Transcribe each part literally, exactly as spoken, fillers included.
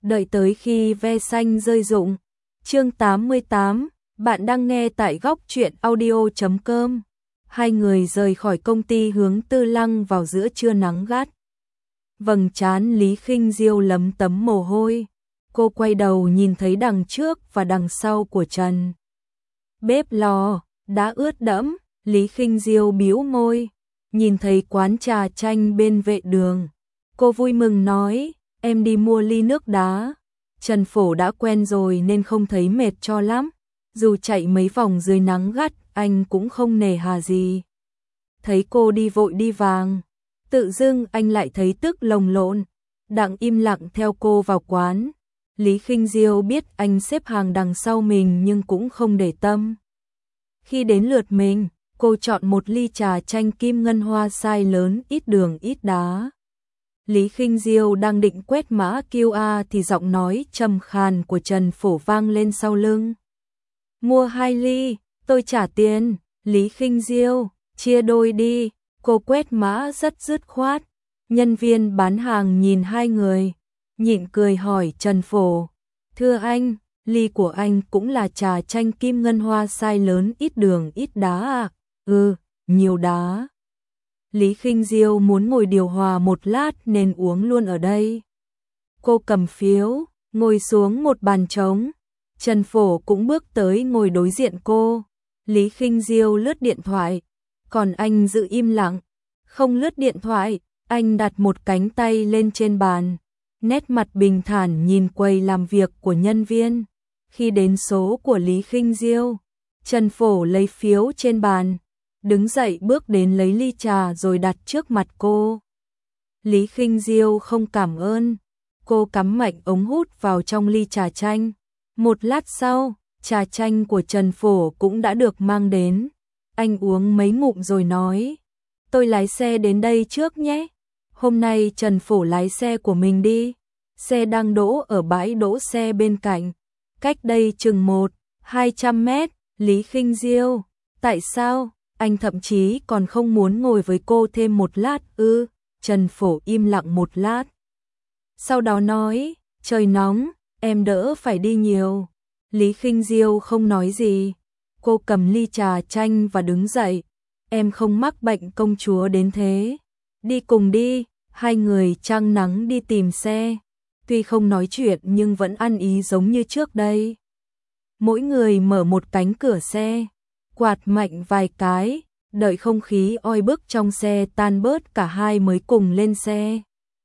đợi tới khi ve xanh rơi rụng. Chương tám mươi tám, bạn đang nghe tại góc truyện audio chấm com. Hai người rời khỏi công ty hướng Tư Lăng vào giữa trưa nắng gắt. Vầng trán Lý Khinh Diêu lấm tấm mồ hôi. Cô quay đầu nhìn thấy đằng trước và đằng sau của Trần. Bếp lò đã ướt đẫm, Lý Khinh Diêu bĩu môi, nhìn thấy quán trà chanh bên vệ đường. Cô vui mừng nói, em đi mua ly nước đá. Trần Phổ đã quen rồi nên không thấy mệt cho lắm. Dù chạy mấy vòng dưới nắng gắt, anh cũng không nề hà gì. Thấy cô đi vội đi vàng, tự dưng anh lại thấy tức lồng lộn, đặng im lặng theo cô vào quán. Lý Khinh Diêu biết anh xếp hàng đằng sau mình nhưng cũng không để tâm. Khi đến lượt mình, cô chọn một ly trà chanh kim ngân hoa size lớn, ít đường ít đá. Lý Khinh Diêu đang định quét mã quy rờ thì giọng nói trầm khàn của Trần Phổ vang lên sau lưng. Mua hai ly, tôi trả tiền. Lý Khinh Diêu, chia đôi đi. Cô quét mã rất dứt khoát. Nhân viên bán hàng nhìn hai người, nhịn cười hỏi Trần Phổ, thưa anh, ly của anh cũng là trà chanh kim ngân hoa size lớn, ít đường ít đá à? Ừ, nhiều đá. Lý Khinh Diêu muốn ngồi điều hòa một lát nên uống luôn ở đây. Cô cầm phiếu, ngồi xuống một bàn trống. Trần Phổ cũng bước tới ngồi đối diện cô. Lý Khinh Diêu lướt điện thoại, còn anh giữ im lặng, không lướt điện thoại. Anh đặt một cánh tay lên trên bàn, nét mặt bình thản nhìn quầy làm việc của nhân viên. Khi đến số của Lý Khinh Diêu, Trần Phổ lấy phiếu trên bàn, đứng dậy bước đến lấy ly trà rồi đặt trước mặt cô. Lý Khinh Diêu không cảm ơn, cô cắm mạnh ống hút vào trong ly trà chanh. Một lát sau, trà chanh của Trần Phổ cũng đã được mang đến. Anh uống mấy ngụm rồi nói, tôi lái xe đến đây trước nhé. Hôm nay Trần Phổ lái xe của mình đi. Xe đang đỗ ở bãi đỗ xe bên cạnh, cách đây chừng một, hai trăm mét. Lý Khinh Diêu, tại sao? Anh thậm chí còn không muốn ngồi với cô thêm một lát ư? Trần Phổ im lặng một lát, sau đó nói, trời nóng, em đỡ phải đi nhiều. Lý Khinh Diêu không nói gì. Cô cầm ly trà chanh và đứng dậy. Em không mắc bệnh công chúa đến thế. Đi cùng đi. Hai người trăng nắng đi tìm xe. Tuy không nói chuyện nhưng vẫn ăn ý giống như trước đây. Mỗi người mở một cánh cửa xe, quạt mạnh vài cái, đợi không khí oi bức trong xe tan bớt cả hai mới cùng lên xe.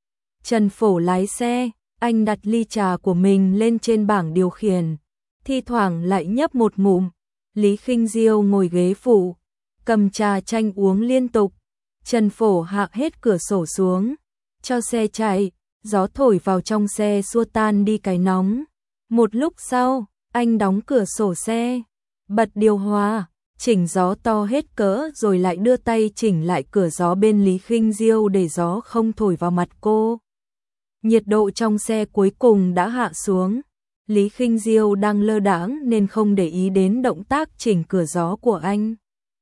Trần Phổ lái xe, anh đặt ly trà của mình lên trên bảng điều khiển, thi thoảng lại nhấp một ngụm. Lý Khinh Diêu ngồi ghế phụ, cầm trà chanh uống liên tục. Trần Phổ hạ hết cửa sổ xuống, cho xe chạy, gió thổi vào trong xe xua tan đi cái nóng. Một lúc sau, anh đóng cửa sổ xe, bật điều hòa, chỉnh gió to hết cỡ rồi lại đưa tay chỉnh lại cửa gió bên Lý Khinh Diêu để gió không thổi vào mặt cô. Nhiệt độ trong xe cuối cùng đã hạ xuống. Lý Khinh Diêu đang lơ đãng nên không để ý đến động tác chỉnh cửa gió của anh.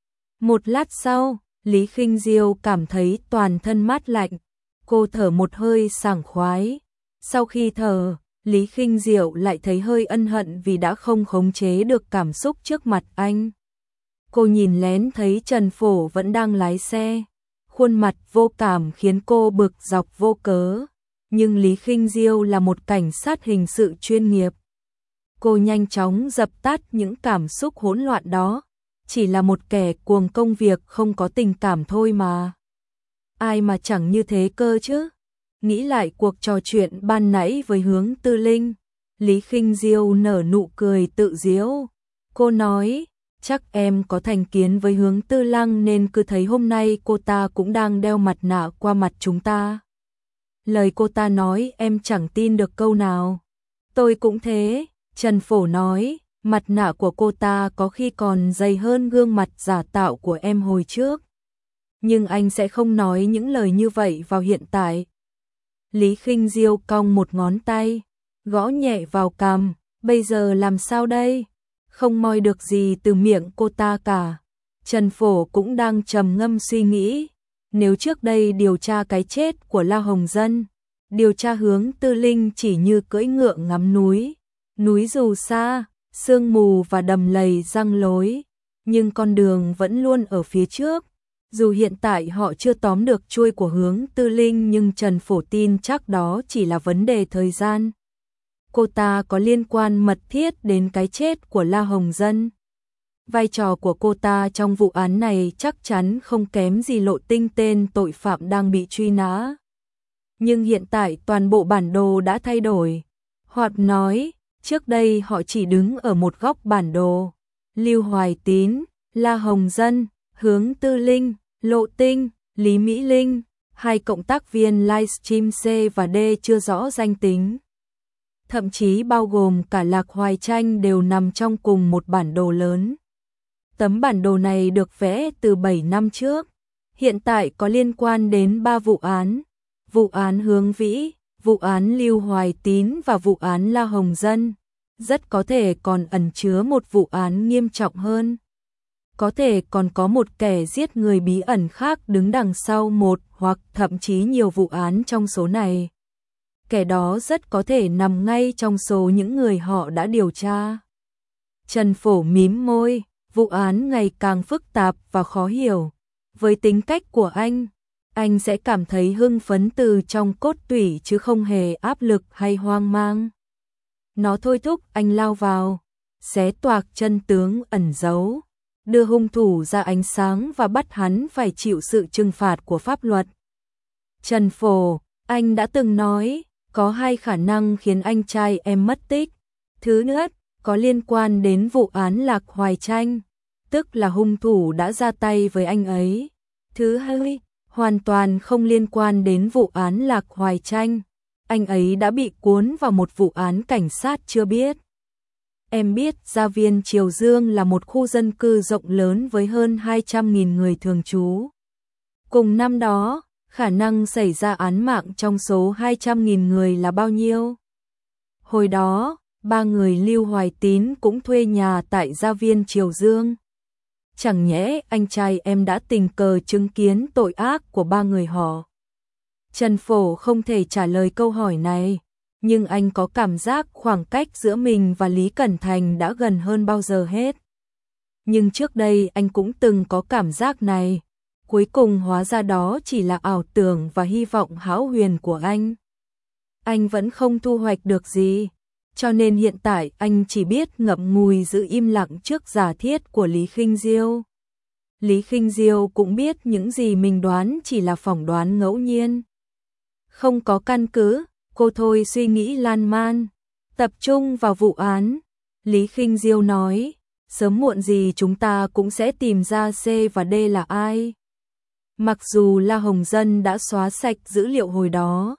Một lát sau, Lý Khinh Diêu cảm thấy toàn thân mát lạnh. Cô thở một hơi sảng khoái. Sau khi thở, Lý Khinh Diêu lại thấy hơi ân hận vì đã không khống chế được cảm xúc trước mặt anh. Cô nhìn lén thấy Trần Phổ vẫn đang lái xe. Khuôn mặt vô cảm khiến cô bực dọc vô cớ. Nhưng Lý Khinh Diêu là một cảnh sát hình sự chuyên nghiệp. Cô nhanh chóng dập tắt những cảm xúc hỗn loạn đó. Chỉ là một kẻ cuồng công việc không có tình cảm thôi mà. Ai mà chẳng như thế cơ chứ. Nghĩ lại cuộc trò chuyện ban nãy với Hướng Tư Linh, Lý Khinh Diêu nở nụ cười tự giễu. Cô nói, chắc em có thành kiến với Hướng Tư Lăng nên cứ thấy hôm nay cô ta cũng đang đeo mặt nạ qua mặt chúng ta. Lời cô ta nói em chẳng tin được câu nào. Tôi cũng thế, Trần Phổ nói, mặt nạ của cô ta có khi còn dày hơn gương mặt giả tạo của em hồi trước. Nhưng anh sẽ không nói những lời như vậy vào hiện tại. Lý Khinh Diêu cong một ngón tay, gõ nhẹ vào cằm, bây giờ làm sao đây? Không moi được gì từ miệng cô ta cả. Trần Phổ cũng đang trầm ngâm suy nghĩ, nếu trước đây điều tra cái chết của La Hồng Dân, điều tra hướng Tư Linh chỉ như cưỡi ngựa ngắm núi. Núi dù xa, sương mù và đầm lầy răng lối, nhưng con đường vẫn luôn ở phía trước. Dù hiện tại họ chưa tóm được chuôi của hướng Tư Linh nhưng Trần Phổ tin chắc đó chỉ là vấn đề thời gian. Cô ta có liên quan mật thiết đến cái chết của La Hồng Dân. Vai trò của cô ta trong vụ án này chắc chắn không kém gì Lộ Tinh, tên tội phạm đang bị truy nã. Nhưng hiện tại toàn bộ bản đồ đã thay đổi. Hoặc nói, trước đây họ chỉ đứng ở một góc bản đồ. Lưu Hoài Tín, La Hồng Dân, Hướng Tư Linh, Lộ Tinh, Lý Mỹ Linh, hai cộng tác viên livestream C và D chưa rõ danh tính. Thậm chí bao gồm cả Lạc Hoài Tranh đều nằm trong cùng một bản đồ lớn. Tấm bản đồ này được vẽ từ bảy năm trước, hiện tại có liên quan đến ba vụ án. Vụ án Hướng Vĩ, vụ án Lưu Hoài Tín và vụ án La Hồng Dân. Rất có thể còn ẩn chứa một vụ án nghiêm trọng hơn. Có thể còn có một kẻ giết người bí ẩn khác đứng đằng sau một hoặc thậm chí nhiều vụ án trong số này. Kẻ đó rất có thể nằm ngay trong số những người họ đã điều tra. Trần Phổ mím môi, vụ án ngày càng phức tạp và khó hiểu. Với tính cách của anh, anh sẽ cảm thấy hưng phấn từ trong cốt tủy chứ không hề áp lực hay hoang mang. Nó thôi thúc anh lao vào, xé toạc chân tướng ẩn giấu, đưa hung thủ ra ánh sáng và bắt hắn phải chịu sự trừng phạt của pháp luật. Trần Phổ, anh đã từng nói, có hai khả năng khiến anh trai em mất tích. Thứ nhất, có liên quan đến vụ án Lạc Hoài Tranh, tức là hung thủ đã ra tay với anh ấy. Thứ hai, hoàn toàn không liên quan đến vụ án Lạc Hoài Tranh. Anh ấy đã bị cuốn vào một vụ án cảnh sát chưa biết. Em biết Gia Viên Triều Dương là một khu dân cư rộng lớn với hơn hai trăm nghìn người thường trú. Cùng năm đó, khả năng xảy ra án mạng trong số hai trăm nghìn người là bao nhiêu? Hồi đó, ba người Lưu Hoài Tín cũng thuê nhà tại Gia Viên Triều Dương. Chẳng nhẽ anh trai em đã tình cờ chứng kiến tội ác của ba người họ? Trần Phổ không thể trả lời câu hỏi này, nhưng anh có cảm giác khoảng cách giữa mình và Lý Cẩn Thành đã gần hơn bao giờ hết. Nhưng trước đây anh cũng từng có cảm giác này, cuối cùng hóa ra đó chỉ là ảo tưởng và hy vọng hão huyền của anh. Anh vẫn không thu hoạch được gì, cho nên hiện tại anh chỉ biết ngậm ngùi giữ im lặng trước giả thiết của Lý Khinh Diêu. Lý Khinh Diêu cũng biết những gì mình đoán chỉ là phỏng đoán ngẫu nhiên, không có căn cứ. Cô thôi suy nghĩ lan man, tập trung vào vụ án. Lý Khinh Diêu nói, sớm muộn gì chúng ta cũng sẽ tìm ra C và D là ai. Mặc dù La Hồng Dân đã xóa sạch dữ liệu hồi đó,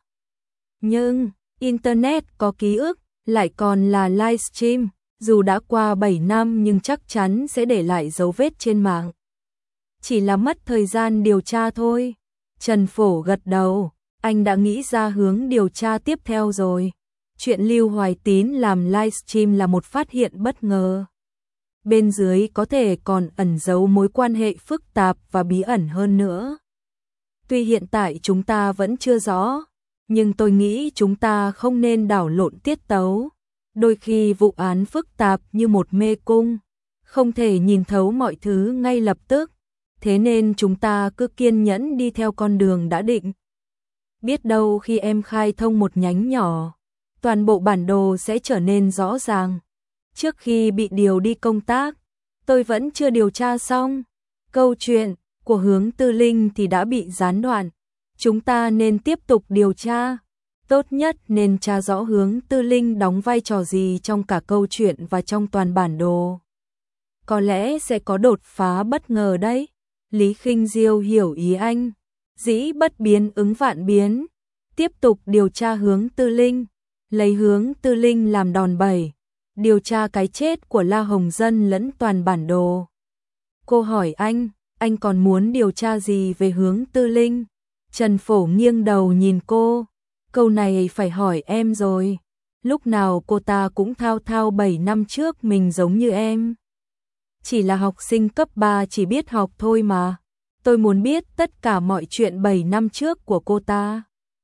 nhưng Internet có ký ức, lại còn là livestream, dù đã qua bảy năm nhưng chắc chắn sẽ để lại dấu vết trên mạng. Chỉ là mất thời gian điều tra thôi. Trần Phổ gật đầu. Anh đã nghĩ ra hướng điều tra tiếp theo rồi. Chuyện Lưu Hoài Tín làm livestream là một phát hiện bất ngờ. Bên dưới có thể còn ẩn giấu mối quan hệ phức tạp và bí ẩn hơn nữa. Tuy hiện tại chúng ta vẫn chưa rõ, nhưng tôi nghĩ chúng ta không nên đảo lộn tiết tấu. Đôi khi vụ án phức tạp như một mê cung, không thể nhìn thấu mọi thứ ngay lập tức. Thế nên chúng ta cứ kiên nhẫn đi theo con đường đã định. Biết đâu khi em khai thông một nhánh nhỏ, toàn bộ bản đồ sẽ trở nên rõ ràng. Trước khi bị điều đi công tác, tôi vẫn chưa điều tra xong. Câu chuyện của Hướng Tư Linh thì đã bị gián đoạn. Chúng ta nên tiếp tục điều tra. Tốt nhất nên tra rõ Hướng Tư Linh đóng vai trò gì trong cả câu chuyện và trong toàn bản đồ. Có lẽ sẽ có đột phá bất ngờ đấy. Lý Khinh Diêu hiểu ý anh. Dĩ bất biến ứng vạn biến. Tiếp tục điều tra Hướng Tư Linh, lấy Hướng Tư Linh làm đòn bẩy, điều tra cái chết của La Hồng Dân lẫn toàn bản đồ. Cô hỏi anh, anh còn muốn điều tra gì về Hướng Tư Linh? Trần Phổ nghiêng đầu nhìn cô, câu này phải hỏi em rồi. Lúc nào cô ta cũng thao thao bảy năm trước mình giống như em. Chỉ là học sinh cấp ba chỉ biết học thôi mà. Tôi muốn biết tất cả mọi chuyện bảy năm trước của cô ta.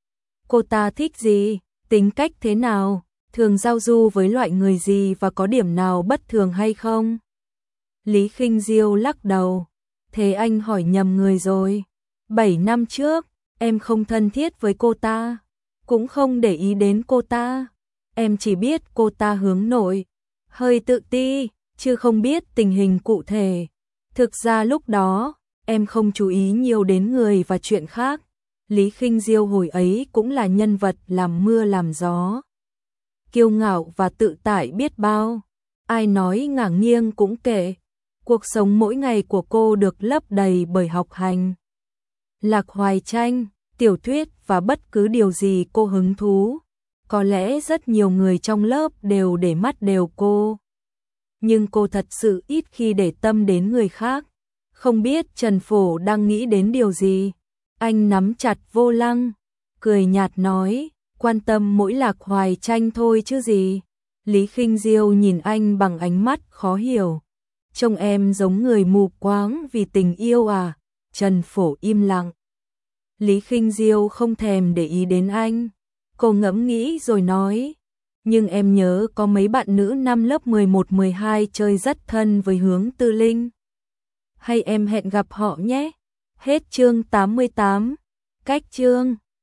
Cô ta thích gì, tính cách thế nào, thường giao du với loại người gì và có điểm nào bất thường hay không? Lý Khinh Diêu lắc đầu. Thế anh hỏi nhầm người rồi. Bảy năm trước, em không thân thiết với cô ta, cũng không để ý đến cô ta. Em chỉ biết cô ta hướng nội, hơi tự ti, chứ không biết tình hình cụ thể. Thực ra lúc đó, em không chú ý nhiều đến người và chuyện khác. Lý Khinh Diêu hồi ấy cũng là nhân vật làm mưa làm gió, kiêu ngạo và tự tại biết bao. Ai nói ngả nghiêng cũng kệ. Cuộc sống mỗi ngày của cô được lấp đầy bởi học hành, lạc hoài tranh, tiểu thuyết và bất cứ điều gì cô hứng thú. Có lẽ rất nhiều người trong lớp đều để mắt đều cô, nhưng cô thật sự ít khi để tâm đến người khác. Không biết Trần Phổ đang nghĩ đến điều gì. Anh nắm chặt vô lăng, cười nhạt nói, quan tâm mỗi lạc hoài tranh thôi chứ gì. Lý Khinh Diêu nhìn anh bằng ánh mắt khó hiểu. Trông em giống người mù quáng vì tình yêu à? Trần Phổ im lặng. Lý Khinh Diêu không thèm để ý đến anh. Cô ngẫm nghĩ rồi nói, nhưng em nhớ có mấy bạn nữ năm lớp mười một mười hai chơi rất thân với Hướng Tư Linh. Hay em hẹn gặp họ nhé. Hết chương tám mươi tám. Cách chương